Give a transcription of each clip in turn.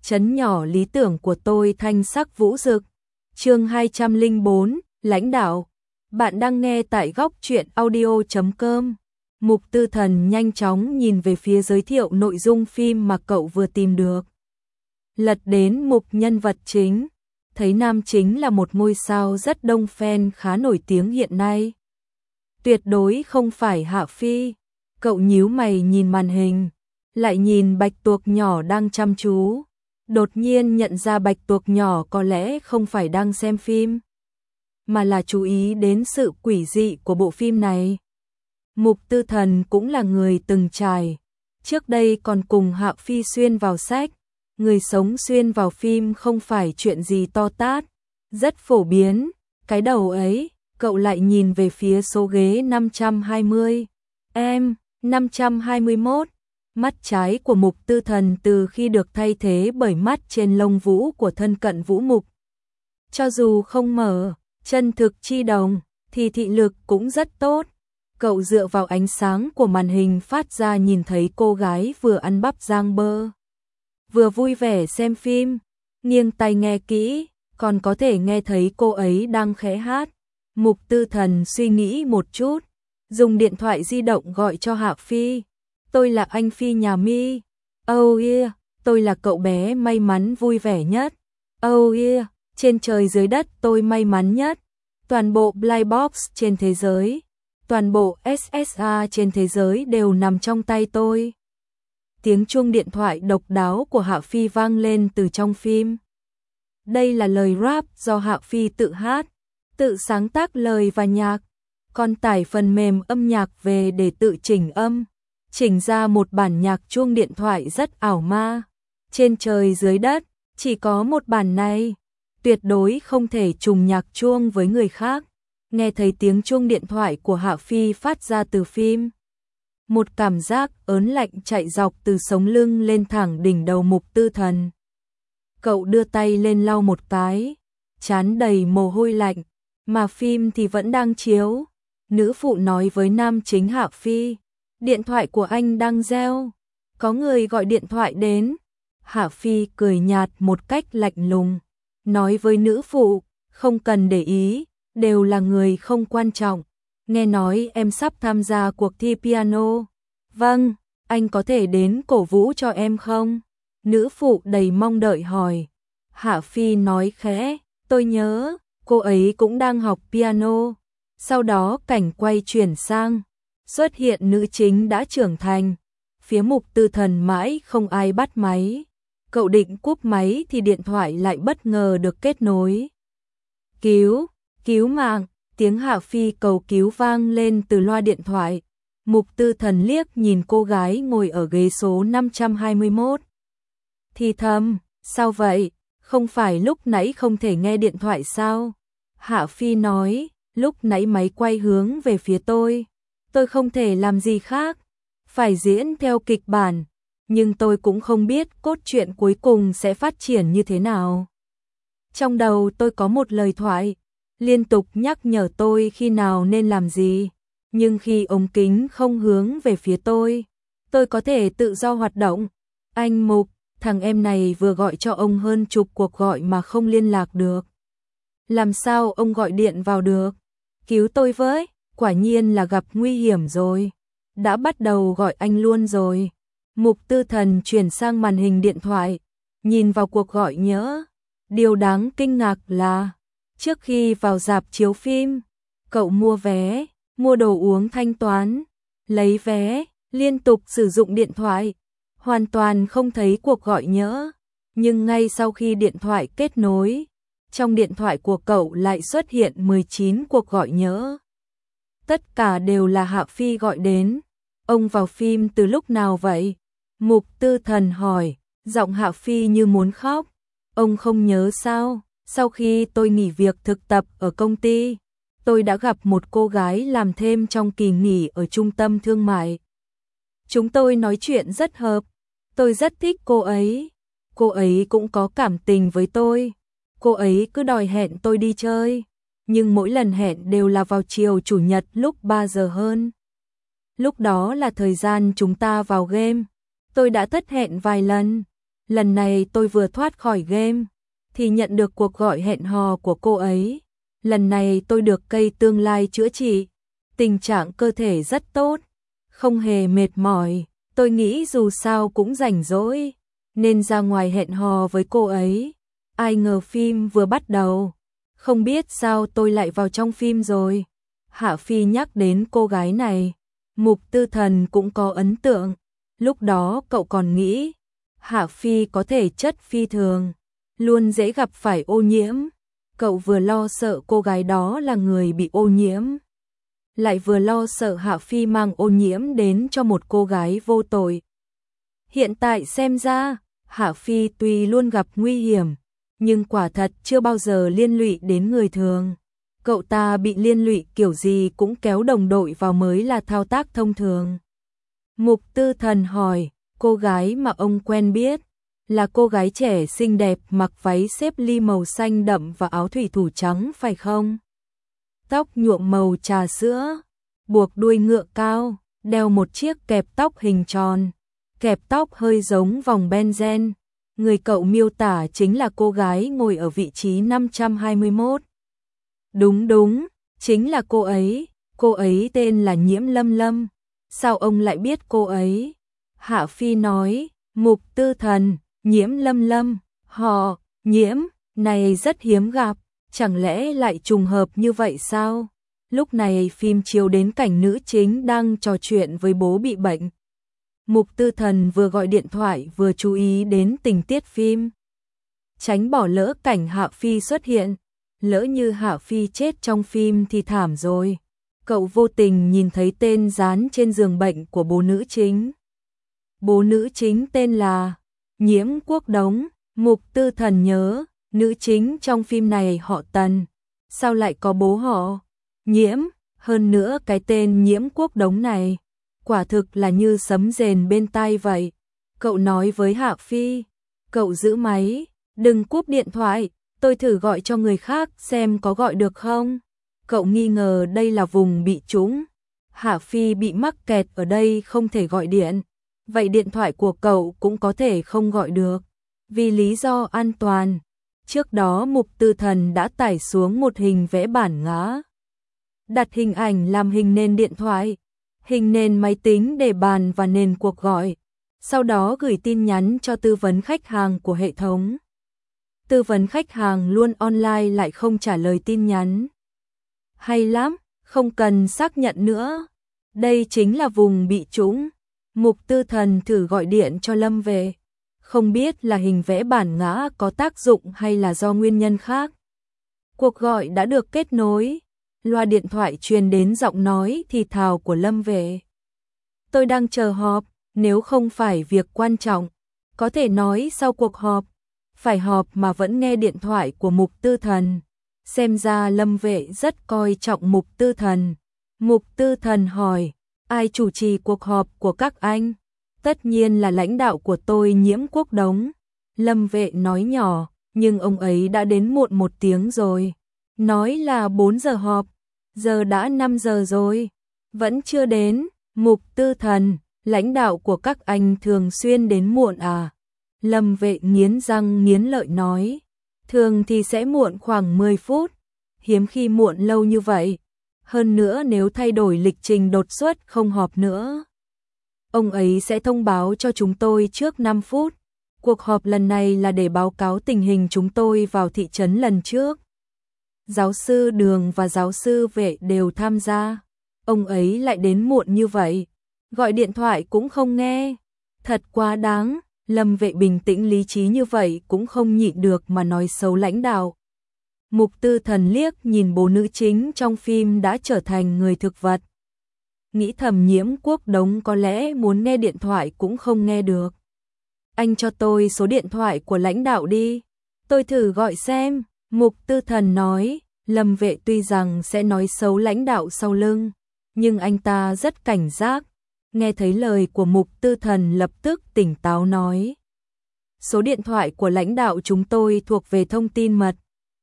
trấn nhỏ lý tưởng của tôi thanh sắc vũ rực. Chương 204, lãnh đạo. Bạn đang nghe tại góc truyện audio.com. Mục Tư Thần nhanh chóng nhìn về phía giới thiệu nội dung phim mà cậu vừa tìm được. Lật đến mục nhân vật chính, thấy nam chính là một ngôi sao rất đông fan khá nổi tiếng hiện nay. Tuyệt đối không phải Hạ Phi. Cậu nhíu mày nhìn màn hình, lại nhìn bạch tuộc nhỏ đang chăm chú. Đột nhiên nhận ra bạch tuộc nhỏ có lẽ không phải đang xem phim, mà là chú ý đến sự quỷ dị của bộ phim này. Mục Tư Thần cũng là người từng trải, trước đây còn cùng Hạ Phi xuyên vào sách. Người sống xuyên vào phim không phải chuyện gì to tát, rất phổ biến. Cái đầu ấy, cậu lại nhìn về phía số ghế 520. 521. Mắt trái của Mục Tư Thần từ khi được thay thế bởi mắt trên lông vũ của thân cận vũ mục. Cho dù không mở chân thực chi đồng, thì thị lực cũng rất tốt. Cậu dựa vào ánh sáng của màn hình phát ra nhìn thấy cô gái vừa ăn bắp rang bơ, vừa vui vẻ xem phim, nghiêng tai nghe kỹ, còn có thể nghe thấy cô ấy đang khẽ hát. Mục Tư Thần suy nghĩ một chút, dùng điện thoại di động gọi cho Hạ Phi. Tôi là anh Phi nhà Mi. Oh yeah, tôi là cậu bé may mắn vui vẻ nhất. Oh yeah, trên trời dưới đất tôi may mắn nhất. Toàn bộ Blind Box trên thế giới, toàn bộ SSA trên thế giới đều nằm trong tay tôi. Tiếng chuông điện thoại độc đáo của Hạ Phi vang lên từ trong phim. Đây là lời rap do Hạ Phi tự hát, tự sáng tác lời và nhạc, còn tải phần mềm âm nhạc về để tự chỉnh âm, chỉnh ra một bản nhạc chuông điện thoại rất ảo ma. Trên trời dưới đất, chỉ có một bản này, tuyệt đối không thể trùng nhạc chuông với người khác. Nghe thấy tiếng chuông điện thoại của Hạ Phi phát ra từ phim, một cảm giác ớn lạnh chạy dọc từ sống lưng lên thẳng đỉnh đầu Mục Tư Thần. Cậu đưa tay lên lau một cái, trán đầy mồ hôi lạnh, mà phim thì vẫn đang chiếu. Nữ phụ nói với nam chính Hạ Phi, điện thoại của anh đang reo, có người gọi điện thoại đến. Hạ Phi cười nhạt một cách lạnh lùng, nói với nữ phụ, không cần để ý, đều là người không quan trọng. Nghe nói em sắp tham gia cuộc thi piano. Vâng, anh có thể đến cổ vũ cho em không? Nữ phụ đầy mong đợi hỏi. Hạ Phi nói khẽ, tôi nhớ, cô ấy cũng đang học piano. Sau đó cảnh quay chuyển sang, xuất hiện nữ chính đã trưởng thành. Phía Mục Tư Thần mãi không ai bắt máy. Cậu định cúp máy thì điện thoại lại bất ngờ được kết nối. Cứu mạng, tiếng Hạ Phi cầu cứu vang lên từ loa điện thoại. Mục Tư Thần liếc nhìn cô gái ngồi ở ghế số 521. Thì thầm, sao vậy, không phải lúc nãy không thể nghe điện thoại sao? Hạ Phi nói, lúc nãy máy quay hướng về phía tôi không thể làm gì khác, phải diễn theo kịch bản, nhưng tôi cũng không biết cốt truyện cuối cùng sẽ phát triển như thế nào. Trong đầu tôi có một lời thoại, liên tục nhắc nhở tôi khi nào nên làm gì, nhưng khi ống kính không hướng về phía tôi có thể tự do hoạt động. Anh Mục, thằng em này vừa gọi cho ông hơn chục cuộc gọi mà không liên lạc được. Làm sao ông gọi điện vào được? Cứu tôi với, quả nhiên là gặp nguy hiểm rồi. Đã bắt đầu gọi anh luôn rồi. Mục Tư Thần chuyển sang màn hình điện thoại, nhìn vào cuộc gọi nhỡ. Điều đáng kinh ngạc là, trước khi vào rạp chiếu phim, cậu mua vé, mua đồ uống thanh toán, lấy vé, liên tục sử dụng điện thoại, hoàn toàn không thấy cuộc gọi nhỡ. Nhưng ngay sau khi điện thoại kết nối, trong điện thoại của cậu lại xuất hiện 19 cuộc gọi nhỡ. Tất cả đều là Hạ Phi gọi đến. Ông vào phim từ lúc nào vậy? Mục Tư Thần hỏi, giọng Hạ Phi như muốn khóc. Ông không nhớ sao? Sau khi tôi nghỉ việc thực tập ở công ty, tôi đã gặp một cô gái làm thêm trong kỳ nghỉ ở trung tâm thương mại. Chúng tôi nói chuyện rất hợp, tôi rất thích cô ấy. Cô ấy cũng có cảm tình với tôi. Cô ấy cứ đòi hẹn tôi đi chơi, nhưng mỗi lần hẹn đều là vào chiều chủ nhật lúc 3 giờ hơn. Lúc đó là thời gian chúng ta vào game. Tôi đã thất hẹn vài lần, lần này tôi vừa thoát khỏi game, thì nhận được cuộc gọi hẹn hò của cô ấy. Lần này tôi được cây tương lai chữa trị, tình trạng cơ thể rất tốt, không hề mệt mỏi. Tôi nghĩ dù sao cũng rảnh rỗi, nên ra ngoài hẹn hò với cô ấy. Ai ngờ phim vừa bắt đầu, không biết sao tôi lại vào trong phim rồi. Hạ Phi nhắc đến cô gái này, Mục Tư Thần cũng có ấn tượng. Lúc đó cậu còn nghĩ Hạ Phi có thể chất phi thường, luôn dễ gặp phải ô nhiễm. Cậu vừa lo sợ cô gái đó là người bị ô nhiễm, lại vừa lo sợ Hạ Phi mang ô nhiễm đến cho một cô gái vô tội. Hiện tại xem ra, Hạ Phi tuy luôn gặp nguy hiểm, nhưng quả thật chưa bao giờ liên lụy đến người thường. Cậu ta bị liên lụy kiểu gì cũng kéo đồng đội vào mới là thao tác thông thường. Mục Tư Thần hỏi, cô gái mà ông quen biết là cô gái trẻ xinh đẹp mặc váy xếp ly màu xanh đậm và áo thủy thủ trắng phải không? Tóc nhuộm màu trà sữa, buộc đuôi ngựa cao, đeo một chiếc kẹp tóc hình tròn, kẹp tóc hơi giống vòng benzen. Người cậu miêu tả chính là cô gái ngồi ở vị trí 521. Đúng, chính là cô ấy tên là Nhiễm Lâm Lâm. Sao ông lại biết cô ấy? Hạ Phi nói, Mục Tư Thần, Nhiễm Lâm Lâm, họ, Nhiễm, này rất hiếm gặp, chẳng lẽ lại trùng hợp như vậy sao? Lúc này phim chiếu đến cảnh nữ chính đang trò chuyện với bố bị bệnh. Mục Tư Thần vừa gọi điện thoại vừa chú ý đến tình tiết phim, tránh bỏ lỡ cảnh Hạ Phi xuất hiện. Lỡ như Hạ Phi chết trong phim thì thảm rồi. Cậu vô tình nhìn thấy tên dán trên giường bệnh của bố nữ chính. Bố nữ chính tên là Nhiễm Quốc Đống. Mục Tư Thần nhớ, nữ chính trong phim này họ Tần, sao lại có bố họ Nhiễm? Hơn nữa cái tên Nhiễm Quốc Đống này, quả thực là như sấm rền bên tai vậy. Cậu nói với Hạ Phi, cậu giữ máy, đừng cúp điện thoại, tôi thử gọi cho người khác xem có gọi được không. Cậu nghi ngờ đây là vùng bị trũng. Hạ Phi bị mắc kẹt ở đây không thể gọi điện. Vậy điện thoại của cậu cũng có thể không gọi được. Vì lý do an toàn, trước đó Mục Tư Thần đã tải xuống một hình vẽ bản ngã, đặt hình ảnh làm hình nền điện thoại, hình nền máy tính để bàn và nền cuộc gọi. Sau đó gửi tin nhắn cho tư vấn khách hàng của hệ thống. Tư vấn khách hàng luôn online lại không trả lời tin nhắn. Hay lắm, không cần xác nhận nữa. Đây chính là vùng bị trũng. Mục Tư Thần thử gọi điện cho Lâm về. Không biết là hình vẽ bản ngã có tác dụng hay là do nguyên nhân khác. Cuộc gọi đã được kết nối. Loa điện thoại truyền đến giọng nói thì thào của Lâm về. Tôi đang chờ họp, nếu không phải việc quan trọng, có thể nói sau cuộc họp. Phải họp mà vẫn nghe điện thoại của Mục Tư Thần. Xem ra Lâm Vệ rất coi trọng Mục Tư Thần. Mục Tư Thần hỏi, ai chủ trì cuộc họp của các anh? Tất nhiên là lãnh đạo của tôi Nhiễm Quốc Đống. Lâm Vệ nói nhỏ, nhưng ông ấy đã đến muộn 1 tiếng rồi. Nói là 4 giờ họp, giờ đã 5 giờ rồi. Vẫn chưa đến. Mục Tư Thần, lãnh đạo của các anh thường xuyên đến muộn à? Lâm Vệ nghiến răng nghiến lợi nói, thường thì sẽ muộn khoảng 10 phút, hiếm khi muộn lâu như vậy. Hơn nữa nếu thay đổi lịch trình đột xuất không họp nữa, ông ấy sẽ thông báo cho chúng tôi trước 5 phút. Cuộc họp lần này là để báo cáo tình hình chúng tôi vào thị trấn lần trước. Giáo sư Đường và giáo sư Vệ đều tham gia. Ông ấy lại đến muộn như vậy, gọi điện thoại cũng không nghe. Thật quá đáng. Lâm Vệ bình tĩnh lý trí như vậy cũng không nhịn được mà nói xấu lãnh đạo. Mục Tư Thần liếc nhìn bố nữ chính trong phim đã trở thành người thực vật. Nghĩ thầm Nhiễm Quốc Đống có lẽ muốn nghe điện thoại cũng không nghe được. Anh cho tôi số điện thoại của lãnh đạo đi, tôi thử gọi xem. Mục Tư Thần nói, Lâm Vệ tuy rằng sẽ nói xấu lãnh đạo sau lưng, nhưng anh ta rất cảnh giác. Nghe thấy lời của Mục Tư Thần lập tức tỉnh táo nói, số điện thoại của lãnh đạo chúng tôi thuộc về thông tin mật,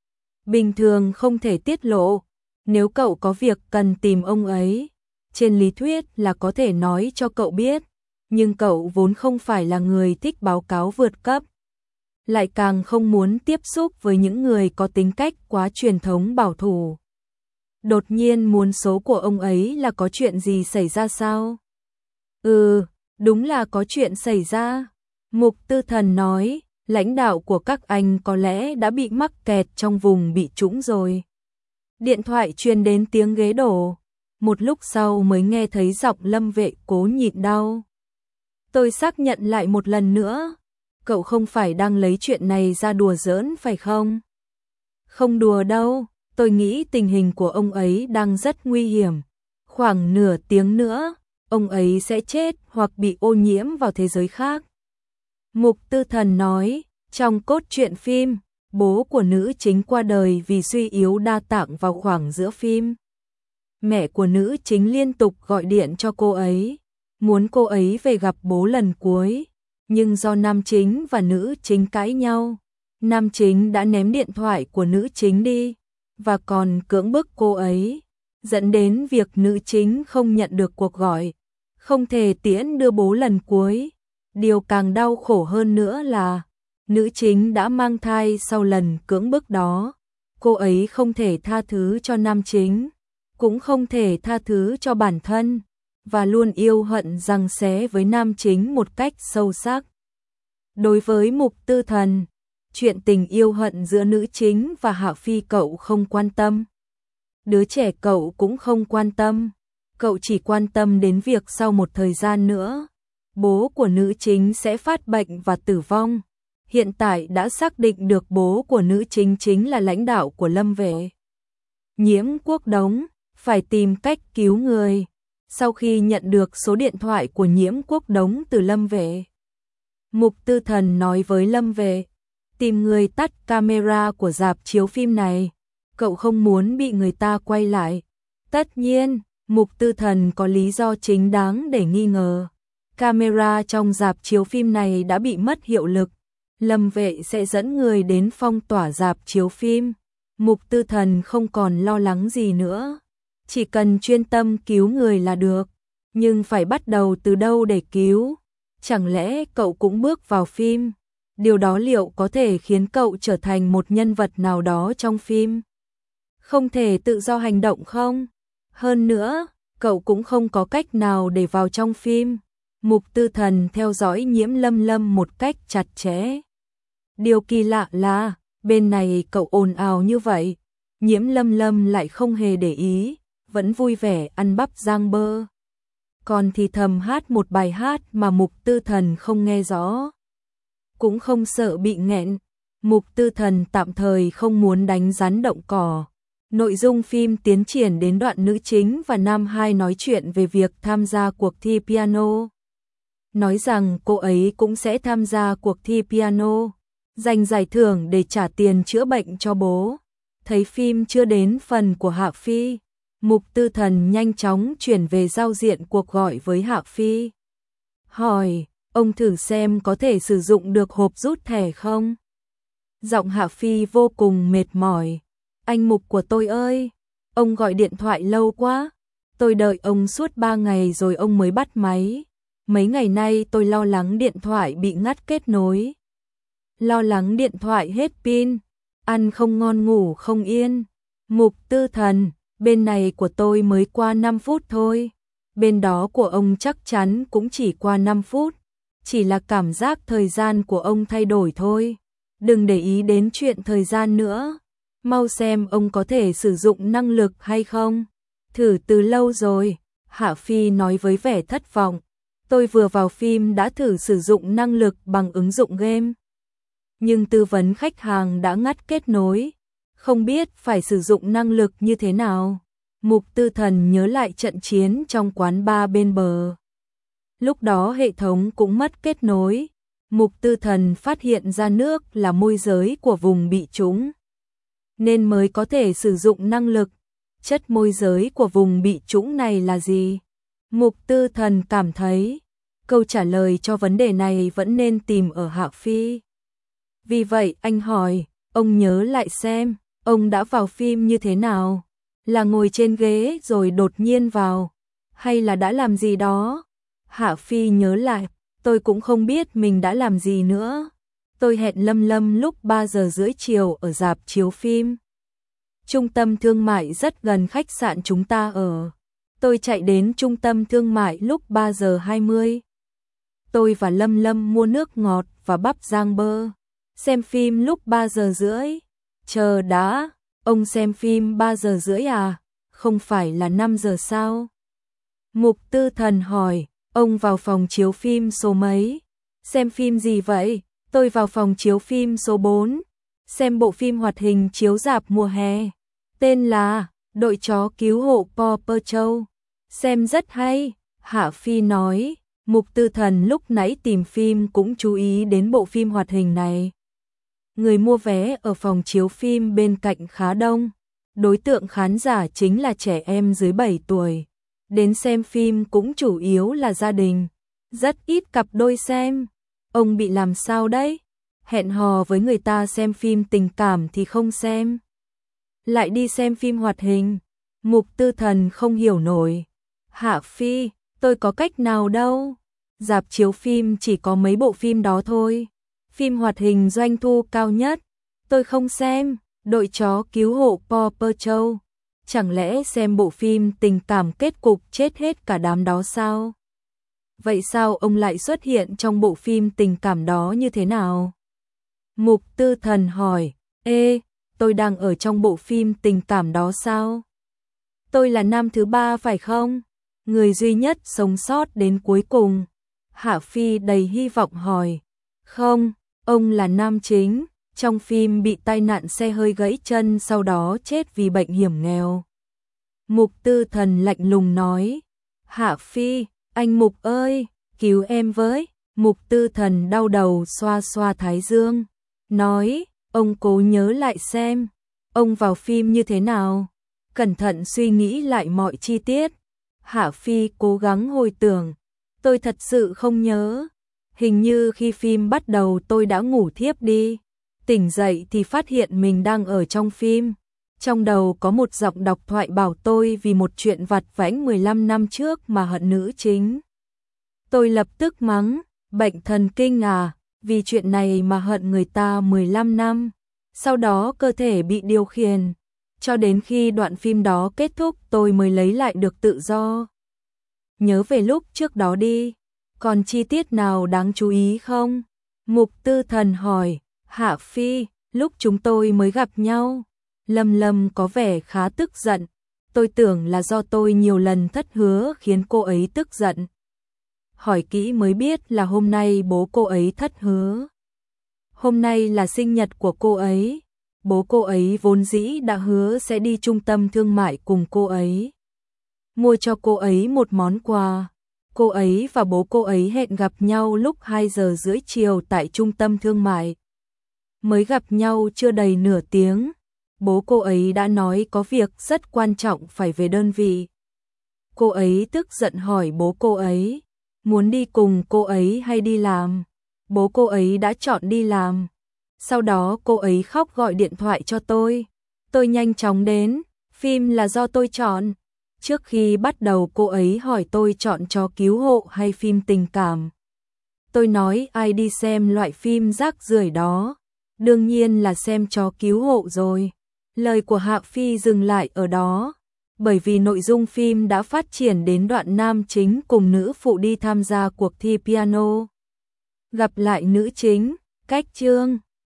bình thường không thể tiết lộ. Nếu cậu có việc cần tìm ông ấy, trên lý thuyết là có thể nói cho cậu biết, nhưng cậu vốn không phải là người thích báo cáo vượt cấp. lại càng không muốn tiếp xúc với những người có tính cách quá truyền thống bảo thủ. Đột nhiên muốn số của ông ấy là có chuyện gì xảy ra sao? Đúng là có chuyện xảy ra. Mục Tư Thần nói, lãnh đạo của các anh có lẽ đã bị mắc kẹt trong vùng bị trũng rồi. Điện thoại truyền đến tiếng ghế đổ. Một lúc sau mới nghe thấy giọng Lâm Vệ cố nhịn đau. Tôi xác nhận lại một lần nữa. Cậu không phải đang lấy chuyện này ra đùa giỡn phải không? Không đùa đâu, tôi nghĩ tình hình của ông ấy đang rất nguy hiểm. Khoảng nửa tiếng nữa, ông ấy sẽ chết hoặc bị ô nhiễm vào thế giới khác. Mục Tư Thần nói, trong cốt truyện phim, bố của nữ chính qua đời vì suy yếu đa tạng vào khoảng giữa phim. Mẹ của nữ chính liên tục gọi điện cho cô ấy, muốn cô ấy về gặp bố lần cuối, nhưng do nam chính và nữ chính cãi nhau, nam chính đã ném điện thoại của nữ chính đi, và còn cưỡng bức cô ấy, dẫn đến việc nữ chính không nhận được cuộc gọi, không thể tiễn đưa bố lần cuối. Điều càng đau khổ hơn nữa là, nữ chính đã mang thai sau lần cưỡng bức đó, cô ấy không thể tha thứ cho nam chính, cũng không thể tha thứ cho bản thân, và luôn yêu hận giằng xé với nam chính một cách sâu sắc. Đối với Mục Tư Thần, chuyện tình yêu hận giữa nữ chính và Hạ Phi cậu không quan tâm. Đứa trẻ cậu cũng không quan tâm, cậu chỉ quan tâm đến việc sau một thời gian nữa, bố của nữ chính sẽ phát bệnh và tử vong. Hiện tại đã xác định được bố của nữ chính chính là lãnh đạo của Lâm Vệ. Nhiễm Quốc Đống, phải tìm cách cứu người. Sau khi nhận được số điện thoại của Nhiễm Quốc Đống từ Lâm Vệ, Mục Tư Thần nói với Lâm Vệ, tìm người tắt camera của rạp chiếu phim này, cậu không muốn bị người ta quay lại. Tất nhiên, Mục Tư Thần có lý do chính đáng để nghi ngờ. Camera trong rạp chiếu phim này đã bị mất hiệu lực. Lâm Vệ sẽ dẫn người đến phong tỏa rạp chiếu phim. Mục Tư Thần không còn lo lắng gì nữa. Chỉ cần chuyên tâm cứu người là được. Nhưng phải bắt đầu từ đâu để cứu? Chẳng lẽ cậu cũng bước vào phim? Điều đó liệu có thể khiến cậu trở thành một nhân vật nào đó trong phim? Không thể tự do hành động không? Hơn nữa, cậu cũng không có cách nào để vào trong phim. Mục Tư Thần theo dõi Nhiễm Lâm Lâm một cách chặt chẽ. Điều kỳ lạ là, bên này cậu ồn ào như vậy, Nhiễm Lâm Lâm lại không hề để ý, vẫn vui vẻ ăn bắp rang bơ. Còn thì thầm hát một bài hát mà Mục Tư Thần không nghe rõ. Cũng không sợ bị nghẹn, Mục Tư Thần tạm thời không muốn đánh rắn động cỏ. Nội dung phim tiến triển đến đoạn nữ chính và nam hai nói chuyện về việc tham gia cuộc thi piano. Nói rằng cô ấy cũng sẽ tham gia cuộc thi piano, giành giải thưởng để trả tiền chữa bệnh cho bố. Thấy phim chưa đến phần của Hạ Phi, Mục Tư Thần nhanh chóng chuyển về giao diện cuộc gọi với Hạ Phi. Hỏi, ông thử xem có thể sử dụng được hộp rút thẻ không? Giọng Hạ Phi vô cùng mệt mỏi. Anh Mục của tôi ơi, ông gọi điện thoại lâu quá. Tôi đợi ông suốt 3 ngày rồi ông mới bắt máy. Mấy ngày nay tôi lo lắng điện thoại bị ngắt kết nối. Lo lắng điện thoại hết pin, ăn không ngon ngủ không yên. Mục Tư Thần, bên này của tôi mới qua 5 phút thôi. Bên đó của ông chắc chắn cũng chỉ qua 5 phút. Chỉ là cảm giác thời gian của ông thay đổi thôi. Đừng để ý đến chuyện thời gian nữa. Mau xem ông có thể sử dụng năng lực hay không. Thử từ lâu rồi, Hạ Phi nói với vẻ thất vọng. Tôi vừa vào phim đã thử sử dụng năng lực bằng ứng dụng game. Nhưng tư vấn khách hàng đã ngắt kết nối. Không biết phải sử dụng năng lực như thế nào. Mục Tư Thần nhớ lại trận chiến trong quán bar bên bờ. Lúc đó hệ thống cũng mất kết nối. Mục Tư Thần phát hiện ra nước là môi giới của vùng bị trũng, nên mới có thể sử dụng năng lực. Chất môi giới của vùng bị trũng này là gì? Mục Tư Thần cảm thấy câu trả lời cho vấn đề này vẫn nên tìm ở Hạ Phi. Vì vậy anh hỏi, ông nhớ lại xem, ông đã vào phim như thế nào? Là ngồi trên ghế rồi đột nhiên vào, hay là đã làm gì đó? Hạ Phi nhớ lại, tôi cũng không biết mình đã làm gì nữa. Tôi hẹn Lâm Lâm lúc 3 giờ rưỡi chiều ở rạp chiếu phim. Trung tâm thương mại rất gần khách sạn chúng ta ở. Tôi chạy đến trung tâm thương mại lúc 3 giờ 20. Tôi và Lâm Lâm mua nước ngọt và bắp rang bơ. Xem phim lúc 3 giờ rưỡi. Chờ đã, ông xem phim 3 giờ rưỡi à? Không phải là 5 giờ sao? Mục Tư Thần hỏi, ông vào phòng chiếu phim số mấy? Xem phim gì vậy? Tôi vào phòng chiếu phim số 4. Xem bộ phim hoạt hình chiếu rạp mùa hè. Tên là Đội chó cứu hộ Paw Patrol. Xem rất hay, Hạ Phi nói. Mục Tư Thần lúc nãy tìm phim cũng chú ý đến bộ phim hoạt hình này. Người mua vé ở phòng chiếu phim bên cạnh khá đông. Đối tượng khán giả chính là trẻ em dưới 7 tuổi. Đến xem phim cũng chủ yếu là gia đình. Rất ít cặp đôi xem. Ông bị làm sao đấy? Hẹn hò với người ta xem phim tình cảm thì không xem. Lại đi xem phim hoạt hình. Mục Tư Thần không hiểu nổi. Hạ Phi, tôi có cách nào đâu. Rạp chiếu phim chỉ có mấy bộ phim đó thôi. Phim hoạt hình doanh thu cao nhất. Tôi không xem. Đội chó cứu hộ Paw Patrol. Chẳng lẽ xem bộ phim tình cảm kết cục chết hết cả đám đó sao? Vậy sao ông lại xuất hiện trong bộ phim tình cảm đó như thế nào? Mục Tư Thần hỏi, ê, tôi đang ở trong bộ phim tình cảm đó sao? Tôi là nam thứ 3 phải không? Người duy nhất sống sót đến cuối cùng. Hạ Phi đầy hy vọng hỏi, không, ông là nam chính, trong phim bị tai nạn xe hơi gãy chân sau đó chết vì bệnh hiểm nghèo. Mục Tư Thần lạnh lùng nói, Hạ Phi, anh Mục ơi, cứu em với. Mục Tư Thần đau đầu xoa xoa thái dương, nói, ông cố nhớ lại xem, ông vào phim như thế nào, cẩn thận suy nghĩ lại mọi chi tiết. Hạ Phi cố gắng hồi tưởng, tôi thật sự không nhớ, hình như khi phim bắt đầu tôi đã ngủ thiếp đi, tỉnh dậy thì phát hiện mình đang ở trong phim. Trong đầu có một giọng đọc thoại bảo tôi vì một chuyện vặt vãnh 15 năm trước mà hận nữ chính. Tôi lập tức mắng, bệnh thần kinh à, vì chuyện này mà hận người ta 15 năm. Sau đó cơ thể bị điều khiển. Cho đến khi đoạn phim đó kết thúc tôi mới lấy lại được tự do. Nhớ về lúc trước đó đi. Còn chi tiết nào đáng chú ý không? Mục Tư Thần hỏi, Hạ Phi, lúc chúng tôi mới gặp nhau. Lâm Lâm có vẻ khá tức giận. Tôi tưởng là do tôi nhiều lần thất hứa khiến cô ấy tức giận. Hỏi kỹ mới biết là hôm nay bố cô ấy thất hứa. Hôm nay là sinh nhật của cô ấy. Bố cô ấy vốn dĩ đã hứa sẽ đi trung tâm thương mại cùng cô ấy. Mua cho cô ấy một món quà. Cô ấy và bố cô ấy hẹn gặp nhau lúc 2 giờ rưỡi chiều tại trung tâm thương mại. Mới gặp nhau chưa đầy nửa tiếng. Bố cô ấy đã nói có việc rất quan trọng phải về đơn vị. Cô ấy tức giận hỏi bố cô ấy, muốn đi cùng cô ấy hay đi làm? Bố cô ấy đã chọn đi làm. Sau đó cô ấy khóc gọi điện thoại cho tôi. Tôi nhanh chóng đến, phim là do tôi chọn. Trước khi bắt đầu cô ấy hỏi tôi chọn chó cứu hộ hay phim tình cảm. Tôi nói ai đi xem loại phim rác rưởi đó. Đương nhiên là xem chó cứu hộ rồi. Lời của Hạ Phi dừng lại ở đó, bởi vì nội dung phim đã phát triển đến đoạn nam chính cùng nữ phụ đi tham gia cuộc thi piano. Gặp lại nữ chính, cách chương